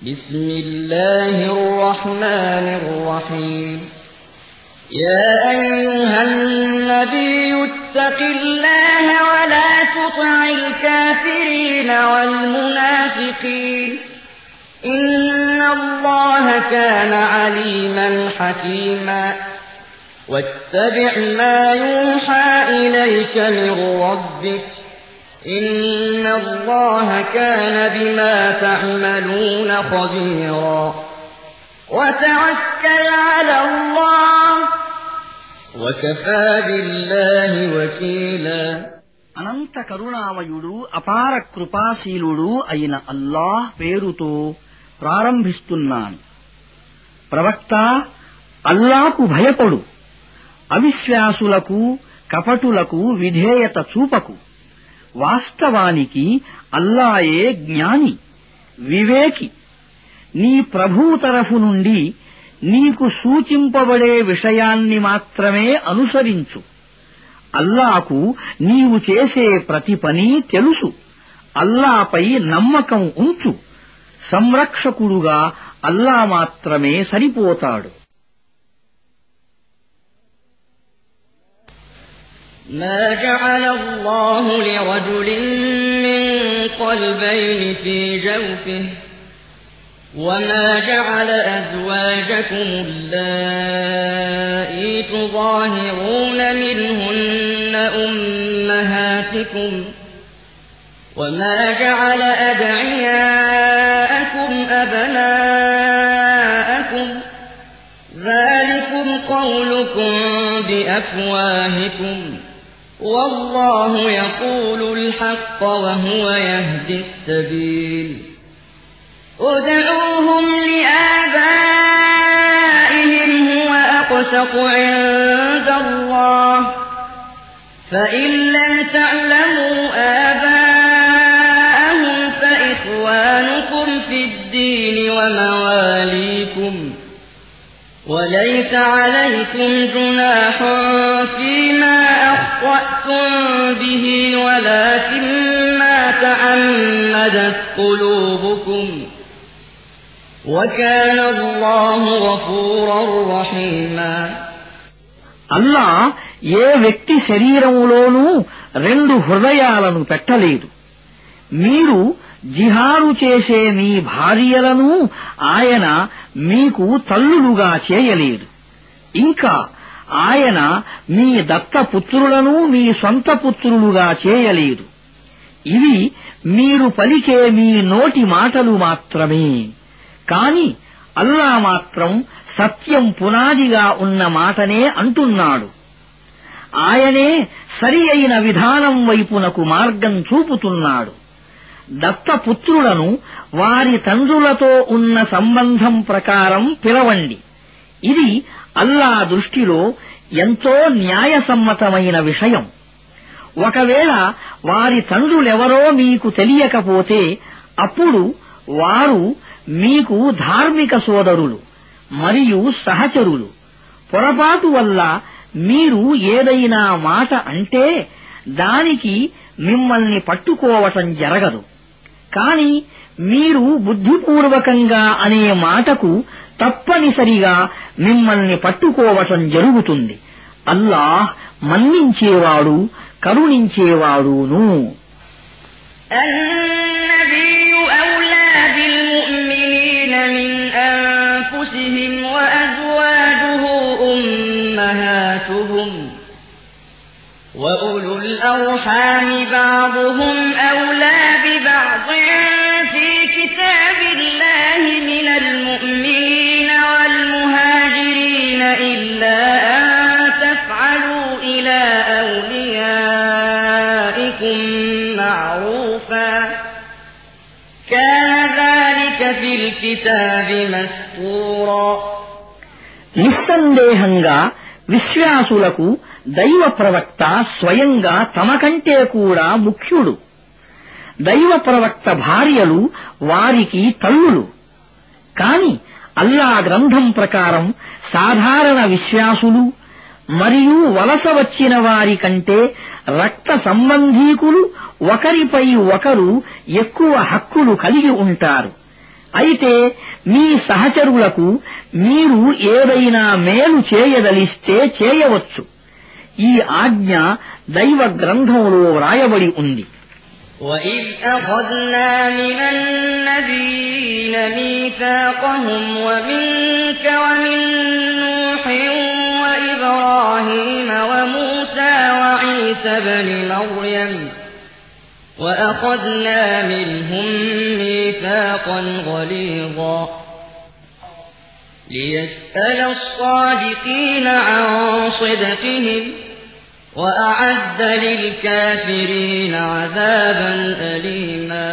بسم الله الرحمن الرحيم يا أيها النبي اتق الله ولا تطع الكافرين والمنافقين إن الله كان عليما حكيما واتبع ما يوحى إليك من ربك إن الله كان بما تعملون خبيرا وتوكل على الله وكفى بالله وكيلا అనంత కరుణామయుడు అపార కృపాశీలుడు అయిన అల్లాహ్ పేరుతో ప్రారంభిస్తున్నాను. ప్రవక్త, అల్లాహకు భయపడు, అవిశ్వాసులకు కపటులకు విధేయత చూపకు. వాస్తవానికి అల్లాయే జ్ఞాని, వివేకి. నీ ప్రభువు తరఫు నుండి నీకు సూచింపబడే విషయాన్ని మాత్రమే అనుసరించు. అల్లాకు నీవు చేసే ప్రతి పని తెలుసు. అల్లాపై నమ్మకం ఉంచు. సంరక్షకుడుగా అల్లా మాత్రమే సరిపోతాడు. ما جعل الله لرجل من قلبين في جوفه وما جعل أزواجكم اللائي تظاهرون منهن أمهاتكم وما جعل أدعياءكم أبناءكم ذلكم قولكم بأفواهكم والله يقول الحق وهو يهدي السبيل ادعوهم لآبائهم هو أقسط عند الله فإن لم تعلموا آباءهم فإخوانكم في الدين ومواليكم وليس عليكم جناح فيما أخطأتم به ولكن ما تعمدت قلوبكم وكان الله غفورا رحيما అల్లా ఏ వ్యక్తి శరీరములోనూ రెండు హృదయాలను పెట్టలేదు. మీరు జిహారు చేసే మీ భార్యలను ఆయన మీకు తల్లులుగా చేయలేదు. ఇంకా ఆయన మీ దత్తపుత్రులను మీ సొంత పుత్రులుగా చేయలేదు. ఇవి మీరు పలికే మీ నోటి మాటలు మాత్రమే. కాని అల్లా మాత్రం సత్యం పునాదిగా ఉన్న మాటనే అంటున్నాడు. ఆయనే సరి అయిన విధానం వైపునకు మార్గం చూపుతున్నాడు. దత్తపుత్రులను వారి తండ్రులతో ఉన్న సంబంధం ప్రకారం పిలవండి. ఇది అల్లా దృష్టిలో ఎంతో న్యాయసమ్మతమైన విషయం. ఒకవేళ వారి తండ్రులెవరో మీకు తెలియకపోతే అప్పుడు వారు మీకు ధార్మిక సోదరులు మరియు సహచరులు. పొరపాటు వల్ల మీరు ఏదైనా మాట అంటే దానికి మిమ్మల్ని పట్టుకోవటం జరగదు. కాని మీరు బుద్ధిపూర్వకంగా అనే మాటకు తప్పనిసరిగా మిమ్మల్ని పట్టుకోవటం జరుగుతుంది. అల్లాహ్ మన్నించేవాడు, కరుణించేవాడును. النبي أولى بالمؤمنين من أنفسهم وأزواجه أمهاتهم وأولو الأرحام بعضهم أولى ببعض في كتاب الله من المؤمنين والمهاجرين إلا أن تفعلوا إلى أوليائكم معروفا كان ذلك في الكتاب مسطورا నిస్సందేహంగా విశ్వాసులకు దైవ ప్రవక్త స్వయంగా తమ కంటే కూడా ముఖ్యుడు. దైవ ప్రవక్త భార్యలు వారికి తల్లులు. కాని అల్లా గ్రంథం ప్రకారం సాధారణ విశ్వాసులు మరియు వలస వచ్చిన వారి కంటే రక్త సంబంధీకులు ఒకరిపై ఒకరు ఎక్కువ హక్కులు కలిగి ఉంటారు. అయితే మీ సహచరులకు మీరు ఏదైనా మేలు చేయదలిస్తే చేయవచ్చు. ఈ ఆజ్ఞ దైవ గ్రంథంలో వ్రాయబడి ఉంది. وَإِذْ أَخَذْنَا مِنَ النَّبِيِّينَ مِيثَاقَهُمْ وَمِنكَ وَمِن نُّوحٍ وَإِبْرَاهِيمَ وَمُوسَىٰ وَعِيسَى ابْنِ مَرْيَمَ وَأَخَذْنَا مِنْهُم مِّيثَاقًا غَلِيظًا لِّيَسْأَلَ الصَّادِقِينَ عَن صِدْقِهِمْ وَأَعَدَّ لِلْكَافِرِينَ عَذَابًا أَلِيمًا.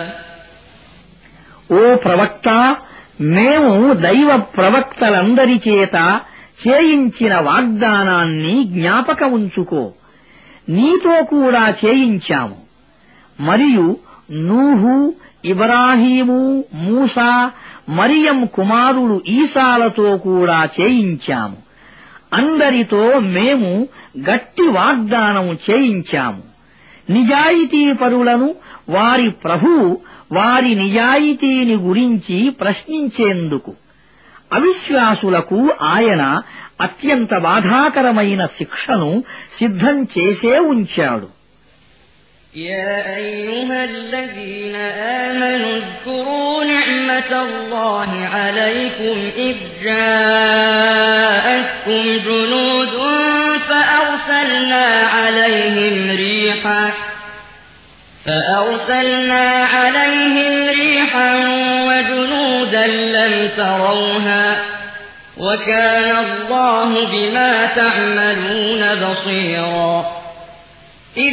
ఓ ప్రవక్త, మేము దైవ ప్రవక్తలందరి చేత చేయించిన వాగ్దానాన్ని జ్ఞాపకముంచుకో. నీతో కూడా చేయించాము. మరియు నూహు, ఇబ్రాహీము, మూసా, మరియం కుమారుడు ఈసాలతో కూడా చేయించాము. అందరితో మేము గట్టి వాగ్దానం చేయించాము. నిజాయితీపరులను వారి ప్రభువు వారి నిజాయితీని గురించి ప్రశ్నించేందుకు అవిశ్వాసులకు ఆయన అత్యంత బాధాకరమైన శిక్షను సిద్ధం చేసే ఉంచాడు. يا أيها الذين آمنوا اذكروا نعمة الله عليكم إذ جاءتكم جنود فأرسلنا عليهم ريحا وجنودا لم تروها وكان الله بما تعملون بصيرا. إذ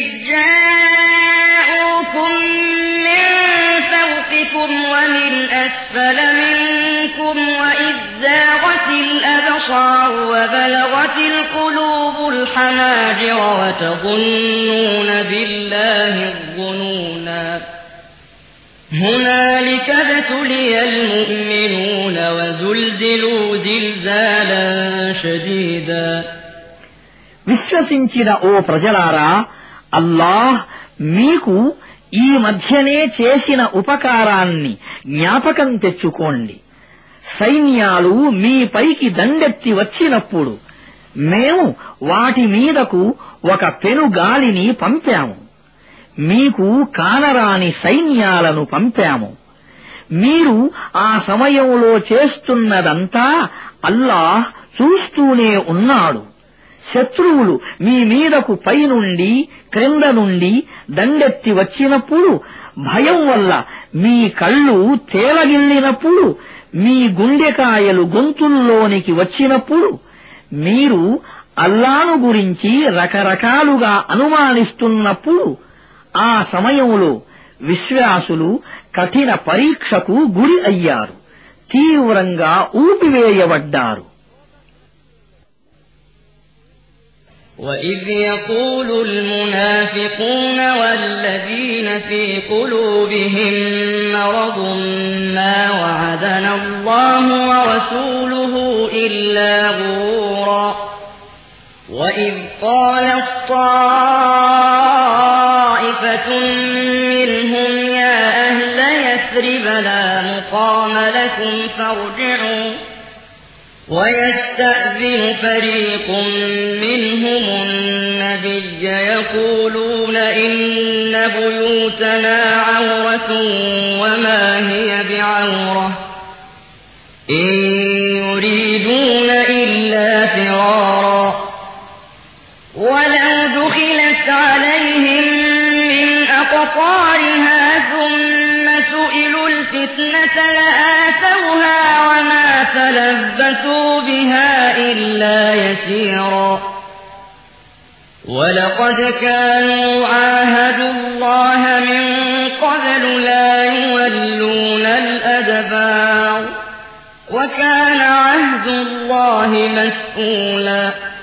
جاءوكم من فوقكم ومن أسفل منكم وإذ زاغت الأبصار وبلغت القلوب الحناجر وتظنون بالله الظنونا. هنالك ابتلي المؤمنون وزلزلوا زلزالا شديدا. విశ్వసించిన ఓ ప్రజలారా, అల్లాహ్ మీకు ఈ మధ్యనే చేసిన ఉపకారాన్ని జ్ఞాపకం తెచ్చుకోండి. సైన్యాలు మీపైకి దండెత్తి వచ్చినప్పుడు మేము వాటి మీదకు ఒక పెనుగాలిని పంపాము. మీకు కానరాని సైన్యాలను పంపాము. మీరు ఆ సమయంలో చేస్తున్నదంతా అల్లాహ్ చూస్తూనే ఉన్నాడు. శత్రువులు మీ మీదకు పైనుండి క్రింద నుండి దండెత్తి వచ్చినప్పుడు, భయం వల్ల మీ కళ్ళు తేలగిల్లినప్పుడు, మీ గుండెకాయలు గొంతుల్లోనికి వచ్చినప్పుడు, మీరు అల్లాను గురించి రకరకాలుగా అనుమానిస్తున్నప్పుడు, ఆ సమయంలో విశ్వాసులు కఠిన పరీక్షకు గురి అయ్యారు, తీవ్రంగా ఊపివేయబడ్డారు. وَإِذْ يَقُولُ الْمُنَافِقُونَ وَالَّذِينَ فِي قُلُوبِهِم مَّرَضٌ مَّا وَعَدَنَا اللَّهُ وَرَسُولُهُ إِلَّا غُرُورًا. وَإِذْ قَالَت طَّائِفَةٌ مِّنْهُمْ يَا أَهْلَ يَثْرِبَ لَا مُقَامَ لَكُمْ فَارْجِعُوا وَيَسْتَأْذِنُ فَرِيقٌ مِّنْهُمُ النَّبِيَّ يَقُولُونَ إِنَّ بُيُوتَنَا عَوْرَةٌ وَمَا هِيَ بِعَوْرَةٍ إِن يُرِيدُونَ إِلَّا فِرَارًا. وَلَوْ دُخِلَتْ عَلَيْهِم مِّنْ أَقْطَارِهَا ثُمَّ سُئِلُوا الْفِتْنَةَ لَآتَوْهَا وَمَا تَلَبَّثُوا بِهَا إِلَّا يَسِيرًا. وَلَقَدْ كَانُوا عَاهَدُوا اللَّهَ مِن قَبْلُ لَا يُوَلُّونَ الْأَدْبَارَ وَكَانَ عَهْدُ اللَّهِ مَسْئُولًا.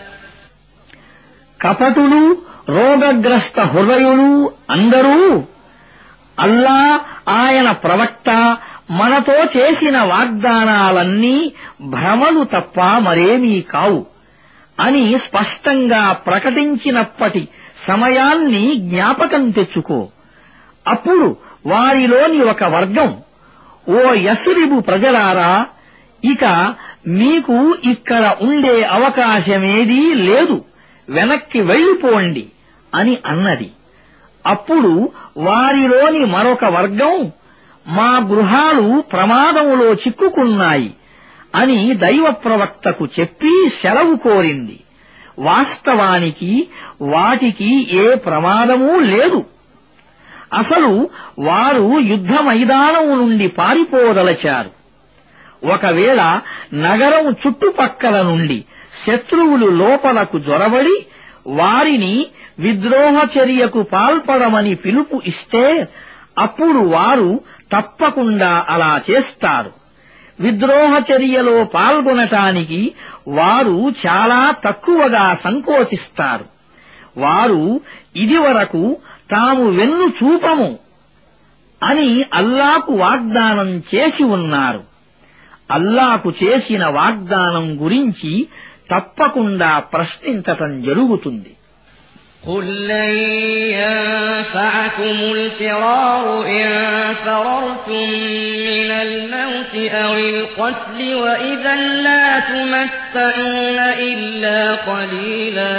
కపటులు, రోగగ్రస్త హృదయులు అందరూ అల్లా, ఆయన ప్రవక్త మనతో చేసిన వాగ్దానాలన్నీ భ్రమలు తప్ప మరేమీ కావు అని స్పష్టంగా ప్రకటించినప్పటి సమయాన్ని జ్ఞాపకం తెచ్చుకో. అప్పుడు వారిలోని ఒక వర్గం ఓ యస్రిబు ప్రజలారా, ఇక మీకు ఇక్కడ ఉండే అవకాశమేదీ లేదు, వెనక్కి వెళ్ళిపోండి అని అన్నది. అప్పుడు వారిలోని మరొక వర్గం, మా గృహాలు ప్రమాదంలో చిక్కుకున్నాయి అని దైవ ప్రవక్తకు చెప్పి సెలవు కోరింది. వాస్తవానికి వాటికి ఏ ప్రమాదమూ లేదు. అసలు వారు యుద్ధ మైదానం నుండి పారిపోదలచారు. ఒకవేళ నగరం చుట్టుపక్కల నుండి శత్రువులు లోపలకు జొరబడి వారిని విద్రోహ చర్యకు పాల్పడమని పిలుపు ఇస్తే అప్పుడు వారు తప్పకుండా అలా చేస్తారు. విద్రోహ చర్యలో పాల్గొనటానికి వారు చాలా తక్కువగా సంకోచిస్తారు. వారు ఇదివరకు తాము వెన్ను చూపము అని అల్లాకు వాగ్దానం చేసి ఉన్నారు. అల్లాకు చేసిన వాగ్దానం గురించి తప్పకుండా ప్రశ్నించటం జరుగుతుంది. قل لن ينفعكم الفرار إن فررتم من الموت أو القتل وإذا لا تمتعون إلا قليلا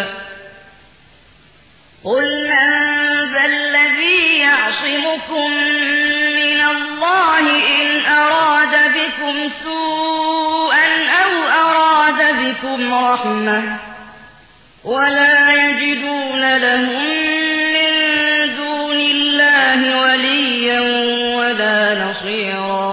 قل من ذا الذي يعصمكم من الله إن أراد بكم سوءا أو أراد بكم رحمة ولا يجدون لهم من دون الله وليا ولا نصيرا.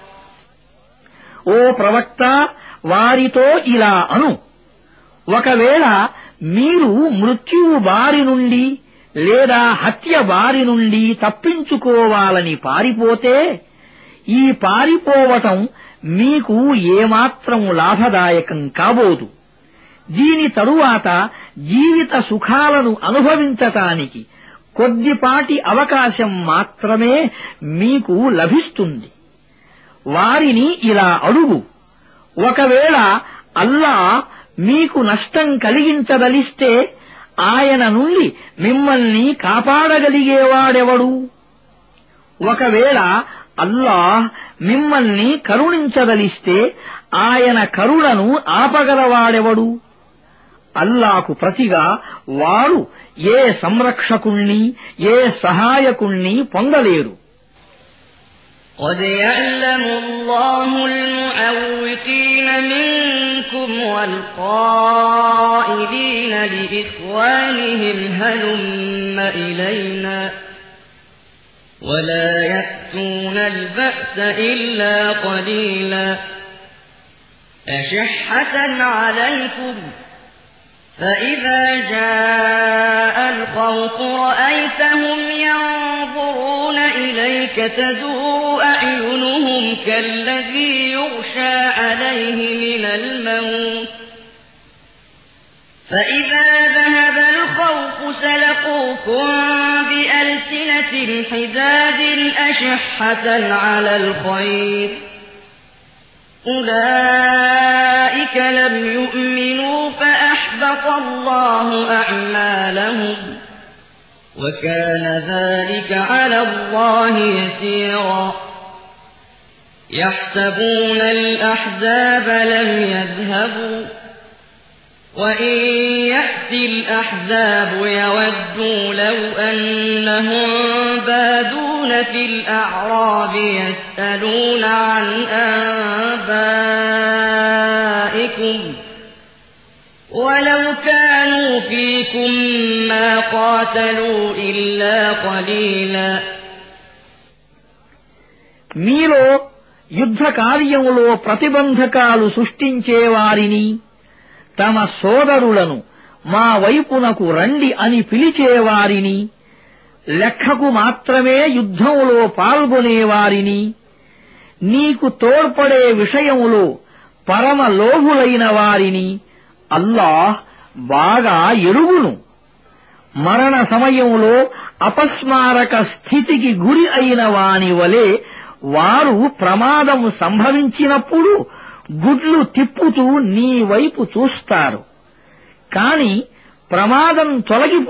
ఓ ప్రవక్త, వారితో ఇలా అను, ఒకవేళ మీరు మృత్యువు బారి నుండి లేదా హత్య బారి నుండి తప్పించుకోవాలని పారిపోతే ఈ పారిపోవటం మీకు ఏమాత్రం లాభదాయకం కాబోదు. దీని తరువాత జీవిత సుఖాలను అనుభవించటానికి కొద్దిపాటి అవకాశం మాత్రమే మీకు లభిస్తుంది. వారిని ఇలా అడుగు, ఒకవేళ అల్లాహ్ మీకు నష్టం కలిగించదలిస్తే ఆయన నుండి మిమ్మల్ని కాపాడగలిగేవాడెవడు? ఒకవేళ అల్లాహ్ మిమ్మల్ని కరుణించదలిస్తే ఆయన కరుణను ఆపగలవాడెవడు? అల్లాకు ప్రతిగా వారు ఏ సంరక్షకుణ్ణి ఏ సహాయకుణ్ణి పొందలేరు. قد يعلم الله المعوقين منكم والقائلين لإخوانهم هلم إلينا ولا يأتون البأس إلا قليلا أشحة عليكم فإذا جاء الخوف رأيتهم ينظرون إليك تدور أعينهم كالذي يغشى عليه من الموت فإذا ذهب الخوف سلقوكم بألسنة حداد أشحة على الخير أولئك لم يؤمنوا فأحبط الله أعمالهم وكان ذلك على الله يسيرا يحسبون الأحزاب لم يذهبوا وإن يأتي الأحزاب يودوا لو أنهم بادون في الأعراب يسألون عن أنبائكم ولو كانوا فيكم ما قاتلوا إلا قليلا. మీలో యుద్ధ కార్యములో ప్రతిబంధకాలు సృష్టించేవారిని తమ సోదరులను మా వైపునకు రండి అని పిలిచేవారిని లెక్కకు మాత్రమే యుద్ధంలో పాల్గొనేవారిని నీకు తోడ్పడే విషయములో పరమ లోభులైన వారిని అల్లాహ్ బాగా ఎరుగును. మరణ సమయంలో అపస్మారక స్థితికి గురి అయిన వాని వలె వారు ప్రమాదం సంభవించినప్పుడు గుడ్లు తిప్పుతూ నీ వైపు చూస్తారు. కాని ప్రమాదం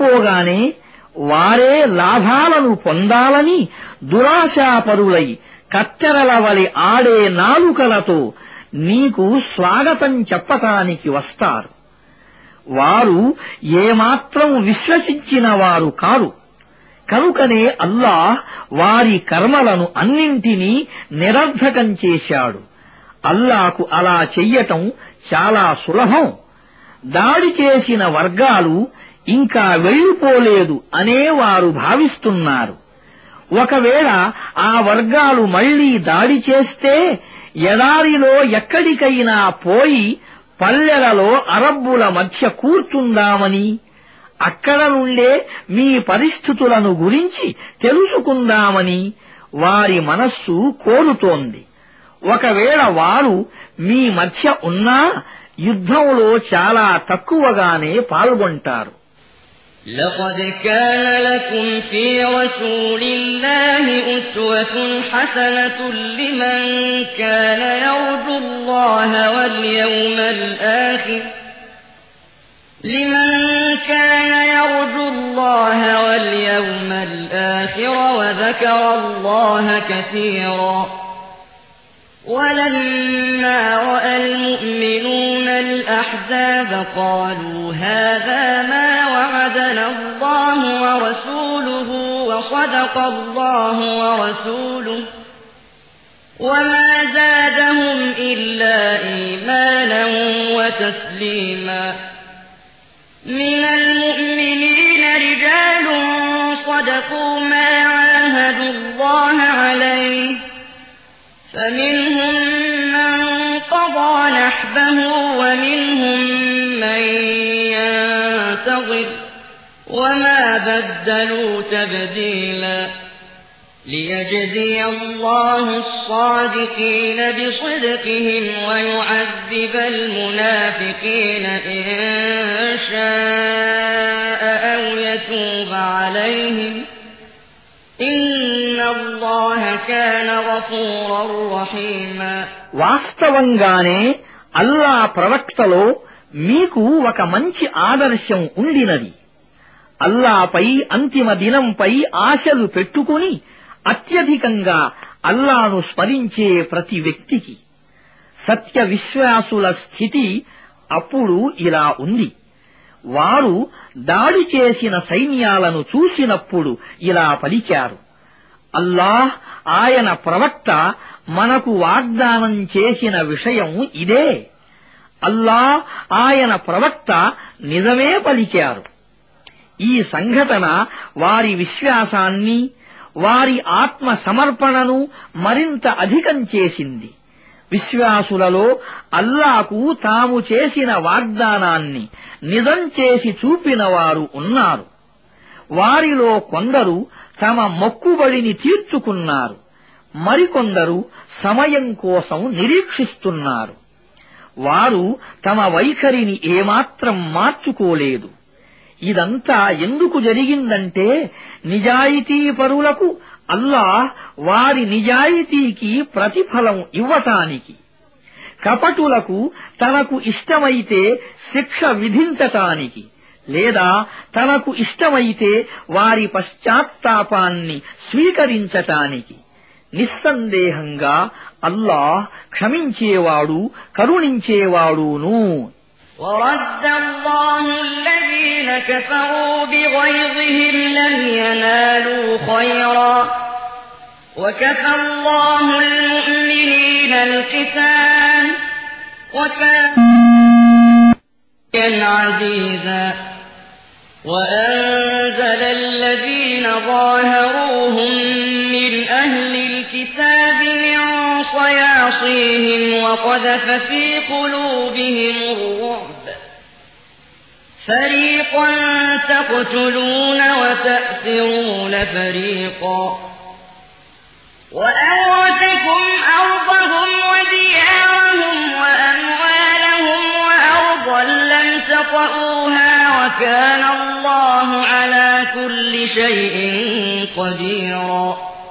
తొలగిపోగానే వారే లాభాలను పొందాలని దురాశాపరులై కత్తెరల వలె ఆడే నాలుకలతో నీకు స్వాగతం చెప్పటానికి వస్తారు. వారు ఏమాత్రం విశ్వసించిన వారు కారు. కనుకనే అల్లాహ్ వారి కర్మలను అన్నింటినీ నిరర్ధకం చేశాడు. అల్లాహకు అలా చెయ్యటం చాలా సులభం. దాడి చేసిన వర్గాలు ఇంకా వెళ్లిపోలేదు అనేవారు భావిస్తున్నారు. ఒకవేళ ఆ వర్గాలు మళ్లీ దాడి చేస్తే ఎడారిలో ఎక్కడికైనా పోయి పల్లెలలో అరబ్బుల మధ్య కూర్చుందామని, అక్కడ నుండే మీ పరిస్థితులను గురించి తెలుసుకుందామని వారి మనస్సు కోరుతోంది. ఒకవేళ వారు మీ మధ్య ఉన్నా యుద్ధంలో చాలా తక్కువగానే పాల్గొంటారు. لقد كان لكم في رسول الله أسوة حسنة لمن كان يرجو الله واليوم الآخر وذكر الله كثيرا. ولما رأى المؤمنون الأحزاب قالوا هذا ما وعدنا الله ورسوله وصدق الله ورسوله وما زادهم إلا إيمانا وتسليما. من المؤمنين رجال صدقوا ما عاهدوا الله عليه فمنهم من قضى نحبه ومنهم من ينتظر وما بدلوا تبديلا. ليجزي الله الصادقين بصدقهم ويعذب المنافقين إن شاء أو يتوب عليهم إن الله كان غفورا رحيما. వాస్తవంగానే అల్లా ప్రవక్తలో మీకు ఒక మంచి ఆదర్శం ఉండినది. అల్లాపై అంతిమ దినంపై ఆశలు పెట్టుకుని అత్యధికంగా అల్లాను స్మరించే ప్రతి వ్యక్తికి. సత్య విశ్వాసుల స్థితి అప్పుడు ఇలా ఉంది. వారు దాడి చేసిన సైన్యాలను చూసినప్పుడు ఇలా పలికారు, అల్లాహ్ ఆయన ప్రవక్త మనకు వాగ్దానం చేసిన విషయం ఇదే. అల్లాహ్ ఆయన ప్రవక్త నిజమే పలికారు. ఈ సంఘటన వారి విశ్వాసాన్ని, వారి ఆత్మ సమర్పణను మరింత అధికం చేసింది. విశ్వాసులలో అల్లాకు తాము చేసిన వాగ్దానాన్ని నిజం చేసి చూపిన వారు ఉన్నారు. వారిలో కొందరు తమ మొక్కుబడిని తీర్చుకున్నారు, మరికొందరు సమయం కోసం నిరీక్షిస్తున్నారు. వారు తమ వైఖరిని ఏమాత్రం మార్చుకోలేదు. ఇదంతా ఎందుకు జరిగిందంటే నిజాయితీపరులకు అల్లాహ్ వారి నిజాయితీకి ప్రతిఫలం ఇవ్వటానికి, కపటులకు తనకు ఇష్టమైతే శిక్ష విధించటానికి, లేదా తనకు ఇష్టమైతే వారి పశ్చాత్తాపాన్ని స్వీకరించటానికి. నిస్సందేహంగా అల్లాహ్ క్షమించేవాడు, కరుణించేవాడును. ورد الله الذين كفروا بغيظهم لم ينالوا خيرا وكفى الله المؤمنين القتال وكان عزيزا. وأنزل الذين ظاهروهم من أهل الكتاب من صياصيهم وقذف في قلوبهم الرعب فريقا تقتلون وتأسرون فريقا وأورثكم أرضهم وديارهم وأموالهم وأرضا لم تطئوها وكان الله على كل شيء قديرا.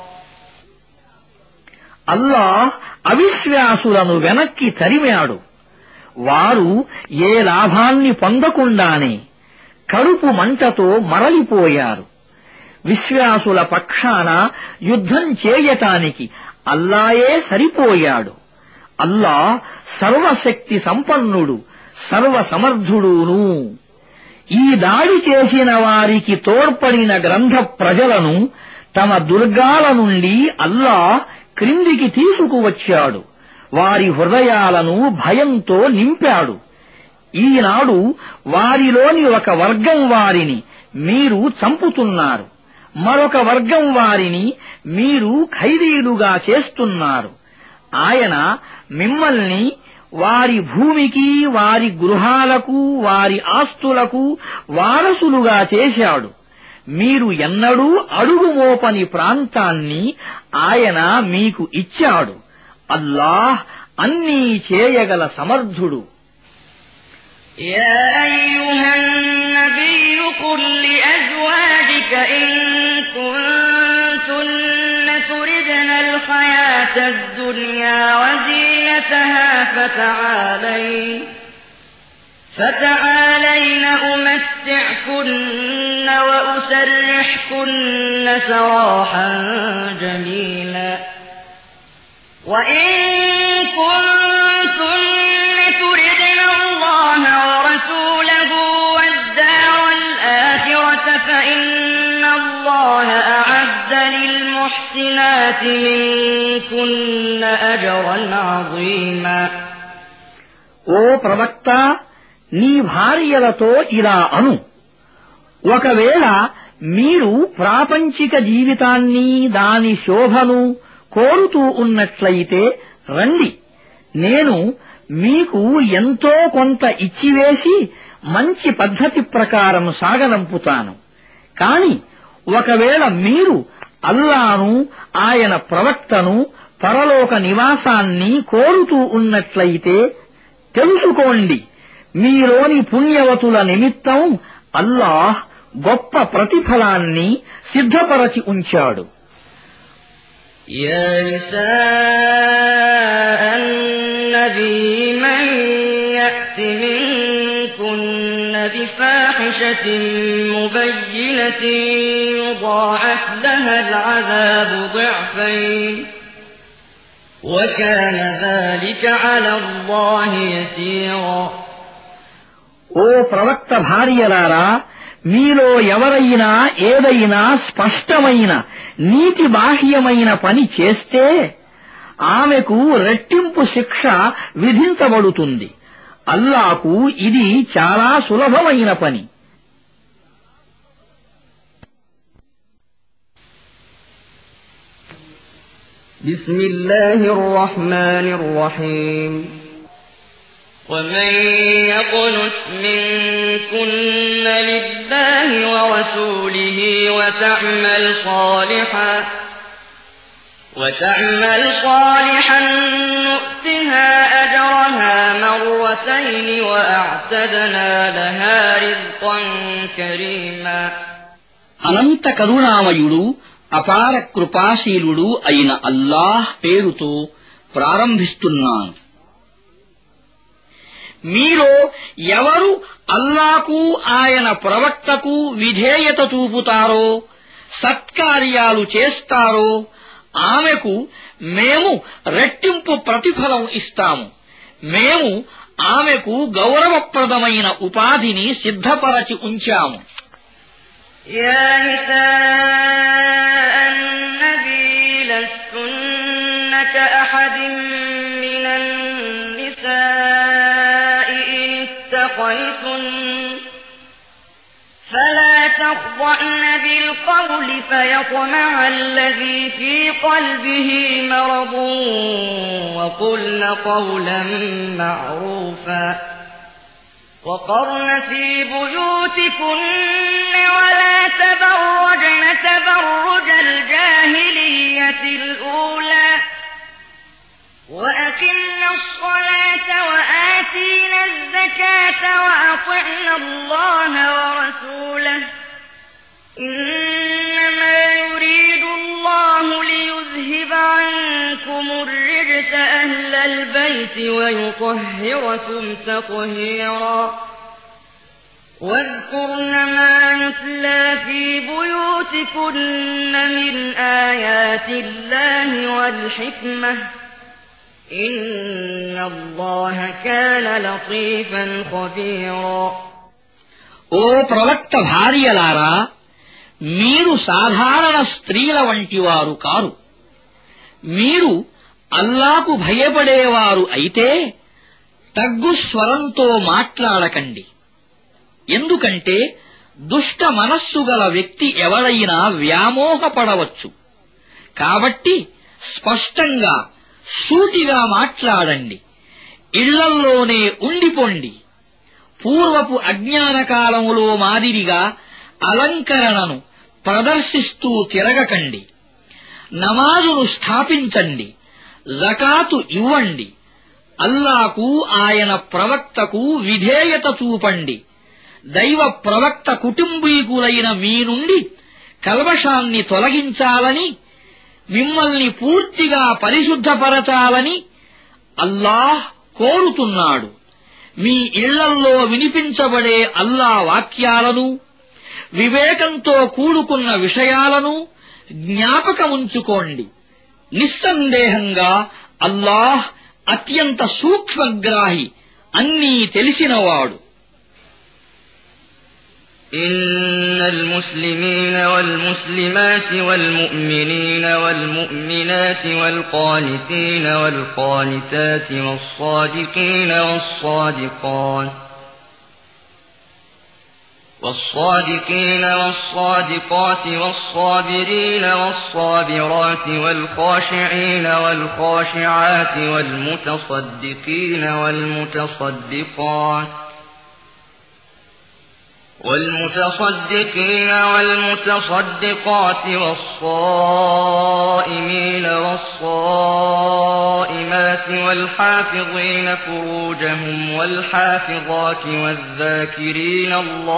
అల్లాహ్ అవిశ్వాసులను వెనక్కి తరిమాడు. వారు ఏ లాభాన్ని పొందకుండానే కడుపు మంటతో మరలిపోయారు. విశ్వాసుల పక్షాన యుద్ధం చేయటానికి అల్లాయే సరిపోయాడు. అల్లాహ్ సర్వశక్తి సంపన్నుడు, సర్వసమర్థుడును. ఈ దాడి చేసిన వారికి తోడ్పడిన గ్రంథ ప్రజలను తమ దుర్గాల నుండి అల్లాహ్ క్రిందికి తీసుకువచ్చాడు. వారి హృదయాలను భయంతో నింపాడు. ఈనాడు వారిలోని ఒక వర్గం వారిని మీరు చంపుతున్నారు, మరొక వర్గం వారిని మీరు ఖైదీలుగా చేస్తున్నారు. ఆయన మిమ్మల్ని వారి భూమికి, వారి గృహాలకు, వారి ఆస్తులకు వారసులుగా చేశాడు. మీరు ఎన్నడూ అడుగుమోపని ప్రాంతాన్ని ఆయన మీకు ఇచ్చాడు. అల్లాహ్ అన్నీ చేయగల సమర్థుడు. يا أيها النبي قل لأزواجك إن كنتن تردن الحياة الدنيا وزينتها فتعالين أمتعكن وأسرحكن سراحا جميلا وإن كنتن تردن الله ورسوله والدار الآخرة فإن الله أعد للمحسنات منكن أجرا عظيما. ఓ ప్రవక్త, నీ భార్యలతో ఇలా అను, ఒకవేళ మీరు ప్రాపంచిక జీవితాన్ని, దాని శోభను కోరుతూ ఉన్నట్లయితే రండి, నేను మీకు ఎంతో కొంత ఇచ్చివేసి మంచి పద్ధతి ప్రకారం సాగనంపుతాను. కాని ఒకవేళ మీరు అల్లాను, ఆయన ప్రవక్తను, పరలోక నివాసాన్ని కోరుతూ ఉన్నట్లయితే తెలుసుకోండి, మీలోని పుణ్యవతుల నిమిత్తం అల్లాహ్ గొప్ప ప్రతిఫలాన్ని సిద్ధపరచి ఉంచాడు. يا نساء النبي من يأت منكن بفاحشة مبينة يضاعف لها العذاب ضعفين وكان ذلك على الله يسيرا. ఓ ప్రవక్త భార్యలారా, మీలో ఎవరైనా ఏదైనా స్పష్టమైన నీతి బాహ్యమైన పని చేస్తే ఆమెకు రెట్టింపు శిక్ష విధించబడుతుంది. అల్లాకు ఇది చాలా సులభమైన పని. بسم الله الرحمن الرحيم. ومن يقنت منكن لله ورسوله وتعمل صالحا نؤتها أجرها مرتين وأعتدنا لها رزقا كريما. అనంత కరుణామయుడు, అపార కృపాశీలుడు అయిన అల్లాహ్ పేరుతో ప్రారంభిస్తున్నాను. మీలో ఎవరు అల్లాకు, ఆయన ప్రవక్తకు విధేయత చూపుతారో, సత్కార్యాలు చేస్తారో ఆమెకు మేము రెట్టింపు ప్రతిఫలం ఇస్తాము. మేము ఆమెకు గౌరవప్రదమైన ఉపాధిని సిద్ధపరచి ఉంచాము. يا نساء النبي لستن كأحد من النساء إن اتقيتن فلا تخضعن بالقول فيطمع الذي في قلبه مرض وقلن قولا معروفا وقرن في بيوتكن ولا تبرجن تبرج الجاهلية الأولى وأقمنا الصلاة وآتينا الزكاة وأطعنا الله ورسوله إنما يريد الله ليذهب عنكم الرجس أهل البيت ويطهركم تطهيرا. واذكرن ما يتلى في بيوتكن من آيات الله والحكمة إن الله كان لطيفا خبيرا. ఓ ప్రవక్త భార్యలారా, మీరు సాధారణ స్త్రీల వంటివారు కారు. మీరు అల్లాకు భయపడేవారు అయితే తగ్గు స్వరంతో మాట్లాడకండి. ఎందుకంటే దుష్ట మనస్సు గల వ్యక్తి ఎవడైనా వ్యామోహపడవచ్చు. కాబట్టి స్పష్టంగా సూటిగా మాట్లాడండి. ఇళ్లల్లోనే ఉండిపోండి. పూర్వపు అజ్ఞాన కాలములో మాదిరిగా అలంకరణను ప్రదర్శిస్తూ తిరగకండి. నమాజును స్థాపించండి. జకాతు ఇవ్వండి. అల్లాకు ఆయన ప్రవక్తకు విధేయత చూపండి. దైవ ప్రవక్త కుటుంబీకులైన మీ నుండి కల్మషాన్ని తొలగించాలని, మిమ్మల్ని పూర్తిగా పరిశుద్ధపరచాలని అల్లాహ్ కోరుతున్నాడు. మీ ఇళ్లల్లో వినిపించబడే అల్లా వాక్యాలను, వివేకంతో కూడుకున్న విషయాలను జ్ఞాపకముంచుకోండి. నిస్సందేహంగా అల్లాహ్ అత్యంత సూక్ష్మగ్రాహి, అన్నీ తెలిసినవాడు. إن المسلمين والمسلمات والمؤمنين والمؤمنات والقانتين والقانتات والصادقين والصادقات والصابرين والصابرات والخاشعين والخاشعات والمتصدقين والمتصدقات والصائمين والصائمات والحافظين فروجهم والحافظات والذاكرين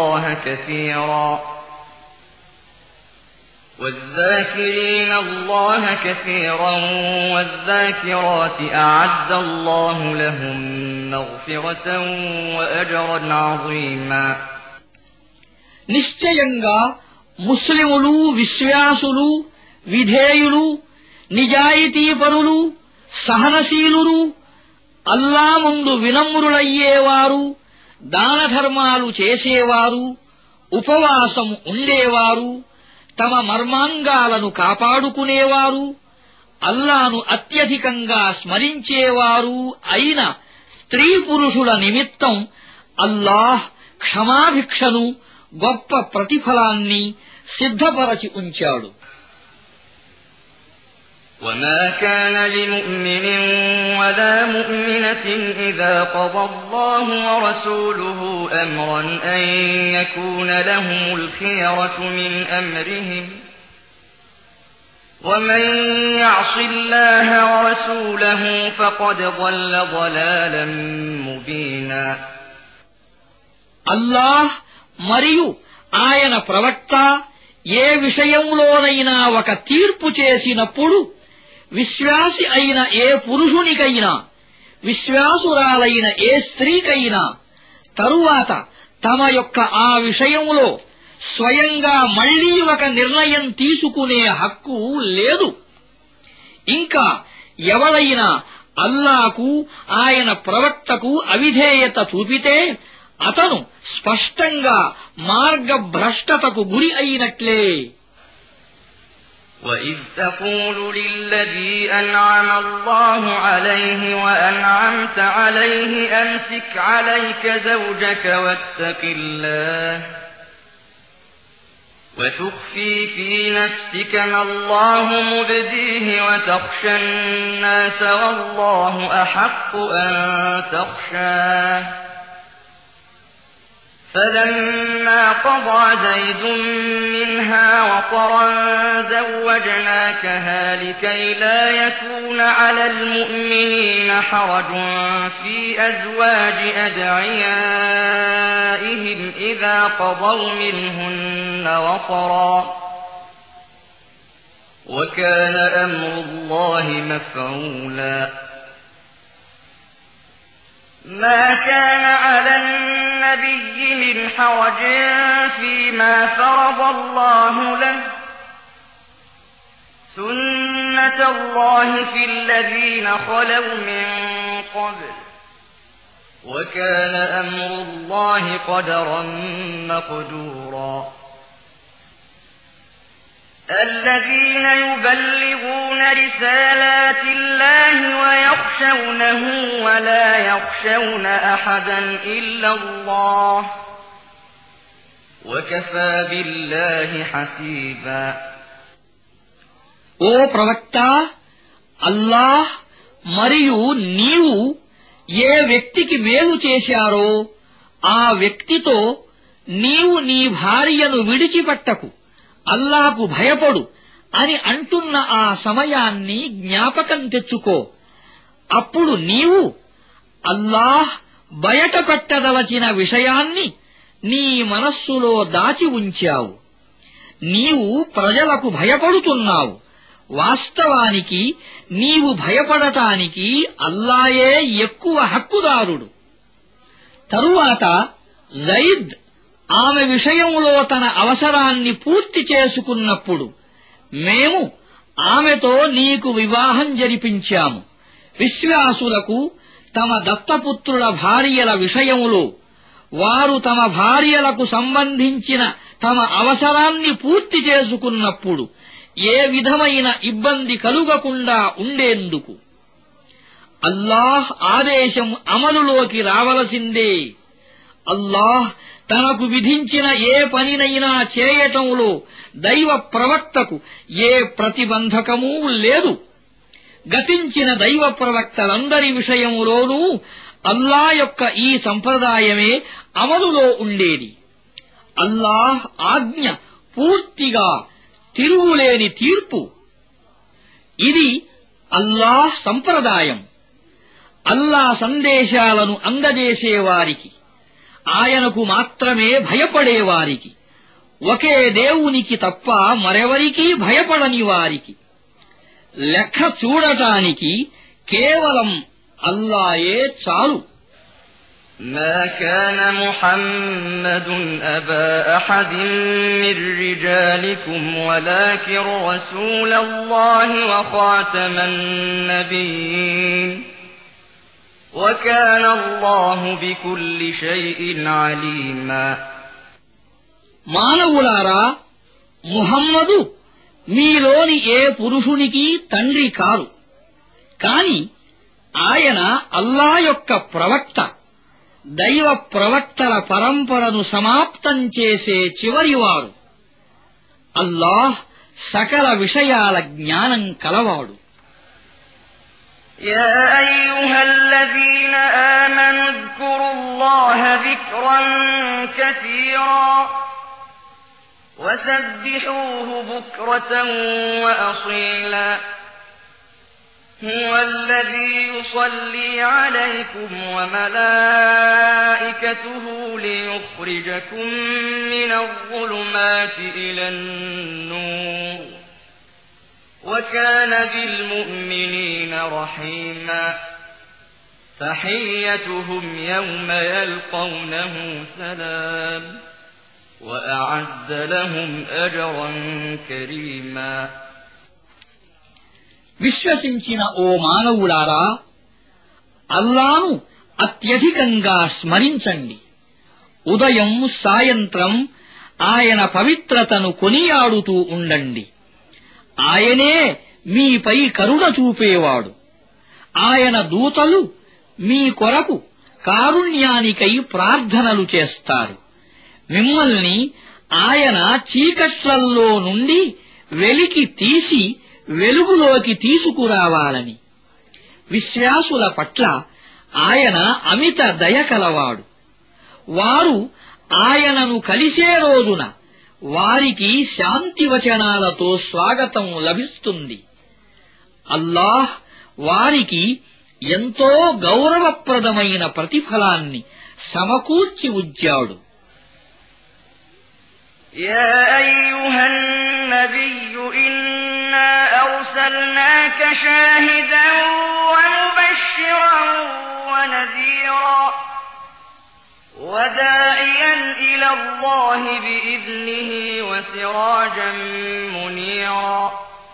الله كثيرا والذاكرات أعد الله لهم مغفرة وأجرا عظيما. నిశ్చయంగా ముస్లిములు, విశ్వాసులు, విధేయులు, నిజాయితీపరులు, సహనశీలురు, అల్లా ముందు వినమ్రులయ్యేవారు, దానధర్మాలు చేసేవారు, ఉపవాసం ఉండేవారు, తమ మర్మాంగాలను కాపాడుకునేవారు, అల్లాను అత్యధికంగా స్మరించేవారు అయిన స్త్రీ పురుషుల నిమిత్తం అల్లాహ్ క్షమాభిక్షను, గొప్ప ప్రతిఫలాన్ని సిద్ధపరచి ఉంచాడు. وما كان لمؤمن ولا مؤمنة إذا قضى الله ورسوله أمرا أن يكون لهم الخيرة من أمرهم ومن يعص الله ورسوله فقد ضل ضلالا مبينا. అల్లాహ్ మరియు ఆయన ప్రవక్త ఏ విషయంలోనైనా ఒక తీర్పు చేసినప్పుడు విశ్వాసి అయిన ఏ పురుషునికైనా, విశ్వాసురాలైన ఏ స్త్రీకైనా తరువాత తమ యొక్క ఆ విషయంలో స్వయంగా మళ్లీ ఒక నిర్ణయం తీసుకునే హక్కు లేదు. ఇంకా ఎవడైనా అల్లాకు, ఆయన ప్రవక్తకు అవిధేయత చూపితే అతను స్పష్టంగా మార్గభ్రష్టతకు గురి అయినట్లే. وَإِذْ تَقُولُ لِلَّذِي أَنْعَمَ اللَّهُ عَلَيْهِ وَأَنْعَمْتَ عَلَيْهِ أَمْسِكْ عَلَيْكَ زَوْجَكَ وَاتَّقِ اللَّهَ وَتُخْفِي فِي نَفْسِكَ مَا اللَّهُ مُبْدِيهِ وَتَخْشَى النَّاسَ وَاللَّهُ أَحَقُّ أَن تَخْشَاهُ فَلَمَّا قَضَىٰ زَيْدٌ مِّنْهَا وَطَرًا زَوَّجْنَاكَهَا لِكَيْ لَا يَكُونَ عَلَى الْمُؤْمِنِينَ حَرَجٌ فِي أَزْوَاجِ أَدْعِيَائِهِمْ إِذَا قَضَوْا مِنْهُنَّ وَطَرًا ۚ وَكَانَ أَمْرُ اللَّهِ مَفْعُولًا. ما كان على النبي من من حرج فيما فرض الله له سنة الله في الذين خلوا من قبل وكان أمر الله قدرا مقدورا الذين يبلغون رسالات الله ويخشونه ولا يخشون أحدا إلا الله وكفى بالله حسيبا ఓ ప్రవక్త, అల్లాహ్ మరియు నీవు ఏ వ్యక్తికి మేలు చేశారో ఆ వ్యక్తితో నీవు నీ భార్యను విడిచిపెట్టకు, అల్లాహకు భయపడు అని అంటున్న ఆ సమయాన్ని జ్ఞాపకం తెచ్చుకో. అప్పుడు నీవు అల్లాహ్ బయట పెట్టదలచిన విషయాన్ని నీ మనస్సులో దాచి ఉంచావు. నీవు ప్రజలకు భయపడుతున్నావు. వాస్తవానికి నీవు భయపడటానికి అల్లాయే ఎక్కువ హక్కుదారుడు. తరువాత జైద్ ఆమె విషయంలో తన అవసరాన్ని పూర్తి చేసుకున్నప్పుడు మేము ఆమెతో నీకు వివాహం జరిపించాము. విశ్వాసులకు తమ దత్తపుత్రుల భార్యల విషయంలో వారు తమ భార్యలకు సంబంధించిన తమ అవసరాన్ని పూర్తి చేసుకున్నప్పుడు ఏ విధమైన ఇబ్బంది కలుగకుండా ఉండేందుకు అల్లాహ్ ఆదేశం అమలులోకి రావలసిందే. అల్లాహ్ తనకు విధించిన ఏ పనినైనా చేయటంలో దైవ ప్రవక్తకు ఏ ప్రతిబంధకమూ లేదు. గతించిన దైవ ప్రవక్తలందరి విషయంలోనూ అల్లాహ్ యొక్క ఈ సంప్రదాయమే అమలులో ఉండేది. అల్లాహ్ ఆజ్ఞ పూర్తిగా తిరుగులేని తీర్పు. ఇది అల్లాహ్ సంప్రదాయం. అల్లాహ్ సందేశాలను అందజేసేవారికి, ఆయనకు మాత్రమే భయపడేవారికి, ఒకే దేవునికి తప్ప మరెవరికీ భయపడని వారికి, లెక్క చూడటానికి కేవలం అల్లాయే చాలు. ما كان محمد أبا أحد من رجالكم ولكن رسول الله وخاتم النبيين وكان الله بكل شيء عليما మానవులారా, ముహమ్మదు మీలోని ఏ పురుషునికి తండ్రి కారు, కాని ఆయన అల్లాహ్ యొక్క ప్రవక్త, దైవ ప్రవక్తల పరంపరను సమాప్తం చేసే చివరివారు. అల్లాహ్ సకల విషయాల జ్ఞానం కలవాడు. يا أيها الذين آمنوا اذكروا الله ذكرا كثيرا وسبحوه بكرة وأصيلا هو الذي يصلي عليكم وملائكته ليخرجكم من الظلمات إلى النور وكان بالمؤمنين رحيما تحيتهم يوم يلقونه سلام وأعد لهم أجرا كريما విశ్వసించిన ఓ మానవులారా, అల్లాను అత్యధికంగా స్మరించండి. ఉదయం సాయంత్రం ఆయన పవిత్రతను కొనియాడుతూ ఉండండి. ఆయనే మీపై కరుణ చూపేవాడు. ఆయన దూతలు మీ కొరకు కారుణ్యానికై ప్రార్థనలు చేస్తారు. మిమ్మల్ని ఆయన చీకట్లల్లో నుండి వెలికి తీసి వెలుగులోకి తీసుకురావాలని. విశ్వాసుల పట్ల ఆయన అమిత దయ కలవాడు. వారు ఆయనను కలిసే రోజున వారికి శాంతి వచనాలతో స్వాగతం లభిస్తుంది. అల్లాహ్ వారికి ఎంతో గౌరవప్రదమైన ప్రతిఫలాన్ని సమకూర్చి ఉంచాడు. يا أيها النبي إنا أرسلناك شاهدا ومبشرا ونذيرا وداعيا الله بإذنه وسراجا منيرا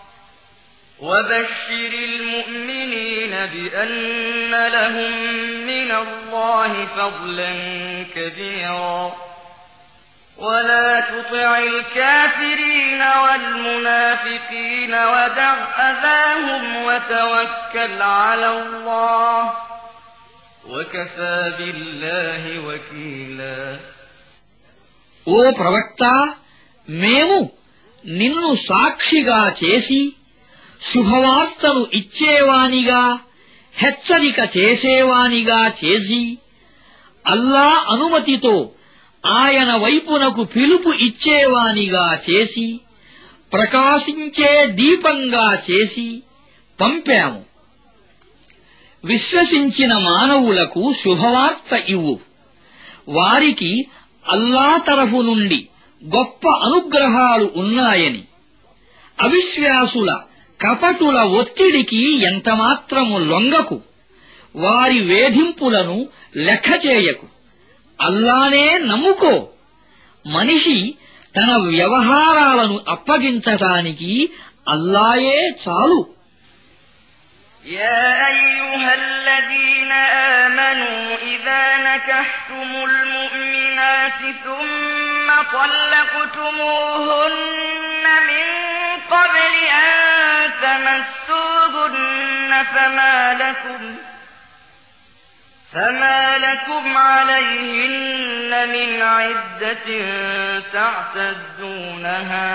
وبشر المؤمنين بأن لهم من الله فضلا كبيرا ولا تطع الكافرين والمنافقين ودع أذاهم وتوكل على الله وكفى بالله وكيلا. ఓ ప్రవక్త, మేము నిన్ను సాక్షిగా చేసి శుభవార్తను ఇచ్చేవానిగా హెచ్చరిక చేసేవానిగా చేసి అల్లా అనుమతితో ఆయన వైపునకు పిలుపు ఇచ్చేవానిగా చేసి ప్రకాశించే దీపంగా చేసి పంపాము. విశ్వసించిన మానవులకు శుభవార్త ఇవ్వు. వారికి అల్లా తరఫు నుండి గొప్ప అనుగ్రహాలు ఉన్నాయని. అవిశ్వాసుల కపటుల ఒత్తిడికి ఎంతమాత్రము లొంగకు. వారి వేధింపులను లెక్కచేయకు. అల్లానే నమ్ముకో. మనిషి తన వ్యవహారాలను అప్పగించటానికి అల్లాయే చాలు. يا أيها الذين آمنوا إذا نكحتم المؤمنات ثم طلقتموهن من قبل أن تمسوهن فما لكم عليهن من عدة تعتدونها